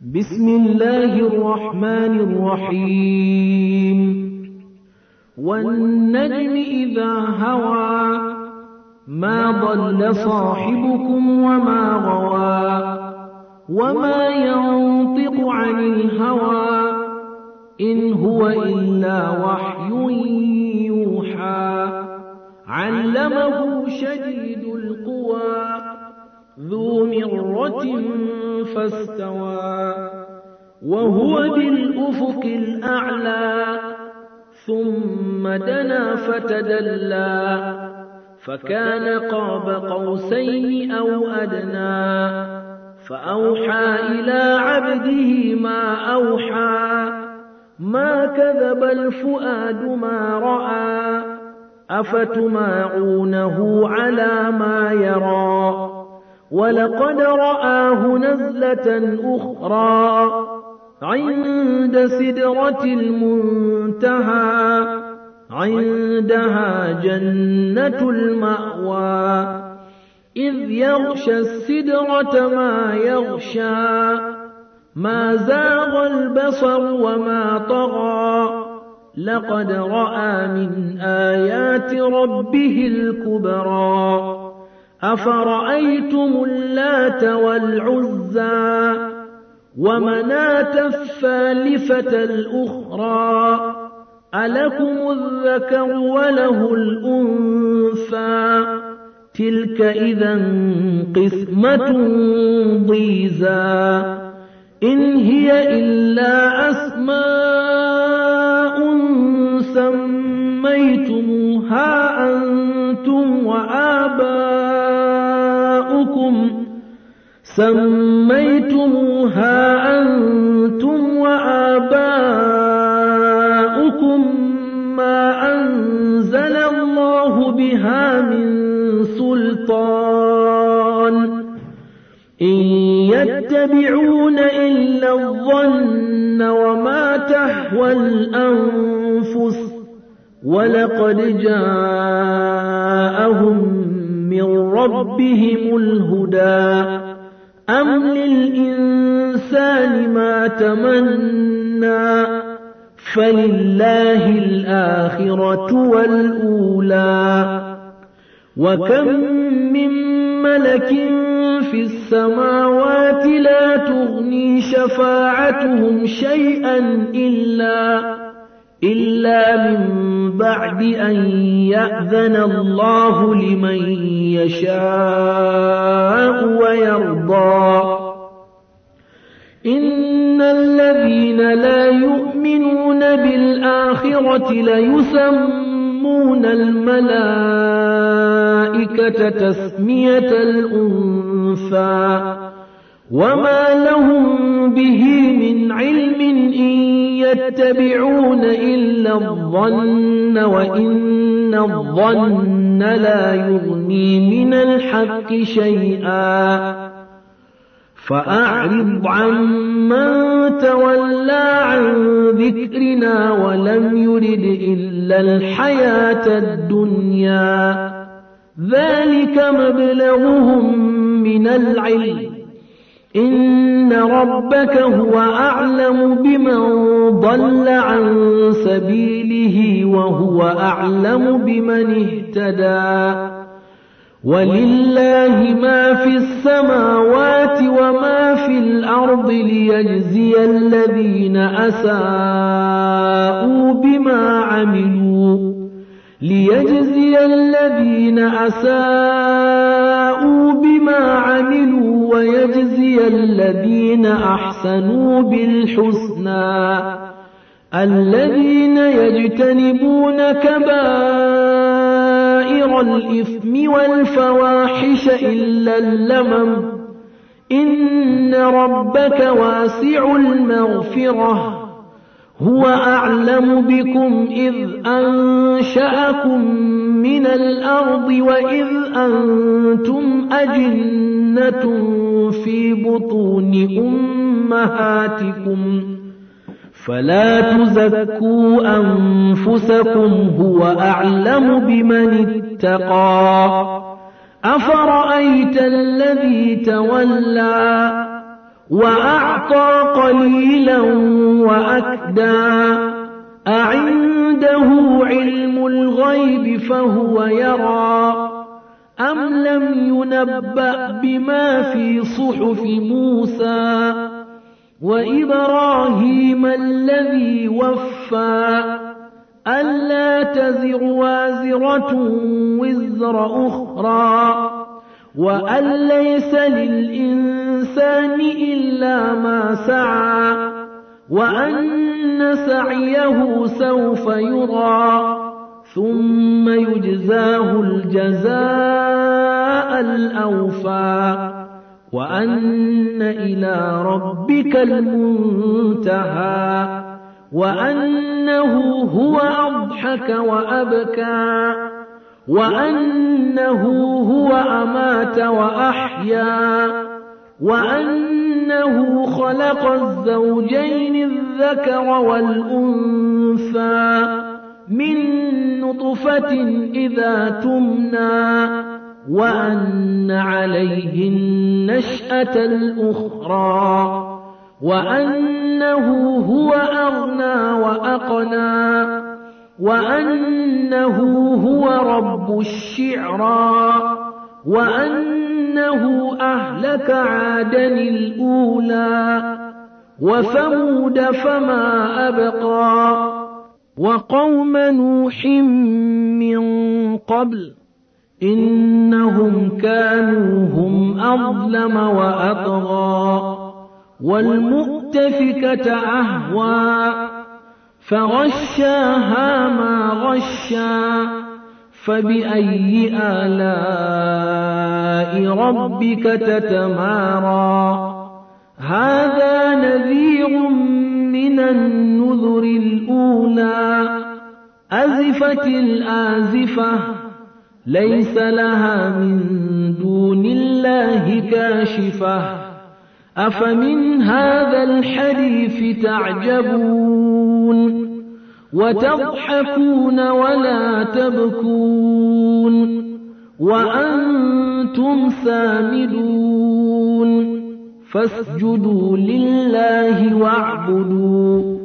بسم الله الرحمن الرحيم والنجم إذا هوى ما ضل صاحبكم وما غوى وما ينطق عن الهوى إن هو إلا وحي يوحى علمه شديد القوى ذو مرة فاستوى وهو بالأفق الأعلى ثم دنا فتدلى فكان قاب قوسين أو أدنى فأوحى إلى عبده ما أوحى ما كذب الفؤاد ما رأى أفتماعونه على ما يرى ولقد رآه نزلة أخرى عند سدرة المنتهى عندها جنة المأوى إذ يغشى السدرة ما يغشى ما زاغ البصر وما طغى لقد رأى من آيات ربه الكبرى أفرأيتم اللات والعزى ومناة الثالثة الأخرى ألكم الذكر وله الأنثى تلك إذا قسمة ضيزى إن هي إلا أسماء سميتموها أنتم وآباؤكم ما أنزل الله بها من سلطان إن يتبعون إلا الظن وما تهوى الأنفس ولقد جاءهم من ربهم الهدى أم للإنسان ما تمنى فلله الآخرة والأولى وكم من ملك في السماوات لا تغني شفاعتهم شيئا إلا من بعد أن يأذن الله لمن يشاء ويرضى إن الذين لا يؤمنون بالآخرة ليسمون الملائكة تسمية الأنثى وما لهم به من علم إن يتبعون إلا الظن وإن الظن لا يغني من الحق شيئا فأعرض عمن تولى عن ذكرنا ولم يرد إلا الحياة الدنيا ذلك مبلغهم من العلم إن ربك هو أعلم بمن ضل عن سبيله وهو أعلم بمن اهتدى ولله ما في السماوات وما في الأرض ليجزي الذين أساءوا بما عملوا ويجزي الذين أحسنوا بالحسنى الذين يجتنبون كبائر الإثم والفواحش إلا اللمم إن ربك واسع المغفرة هو أعلم بكم إذ أنشأكم من الأرض وإذ أنتم أجنة في بطون أمهاتكم فلا تزكوا أنفسكم هو أعلم بمن اتقى أفرأيت الذي تولى وأعطى قليلا وأكدى أعنده علم الغيب فهو يرى أم لم ينبأ بما في صحف موسى وإبراهيم الذي وفى ألا تزر وازرة وزر أخرى وأن ليس للإنسان إلا ما سعى وأن سعيه سوف يرى ثم يجزاه الجزاء الأوفى وأن إلى ربك المنتهى وأنه هو أضحك وأبكى وأنه هو أمات وأحيا وأنه خلق الزوجين الذكر والأنثى من نطفة إذا تمنى وأن عليه النشأة الأخرى وأنه هو أغنى وأقنى وأنه هو رب الشعرى وأنه أهلك عادا الأولى وثمود فما أبقى وقوم نوح من قبل إنهم كانوا هم أظلم وأطغى والمؤتفكة أهوى فغشاها ما غشا فبأي آلاء ربك تتمارى هذا نذير من النذر الأولى أزفت الآزفة ليس لها من دون الله كاشفة أفمن هذا الحديث تعجبون وتضحكون ولا تبكون وأنتم سامدون فاسجدوا لله واعبدوا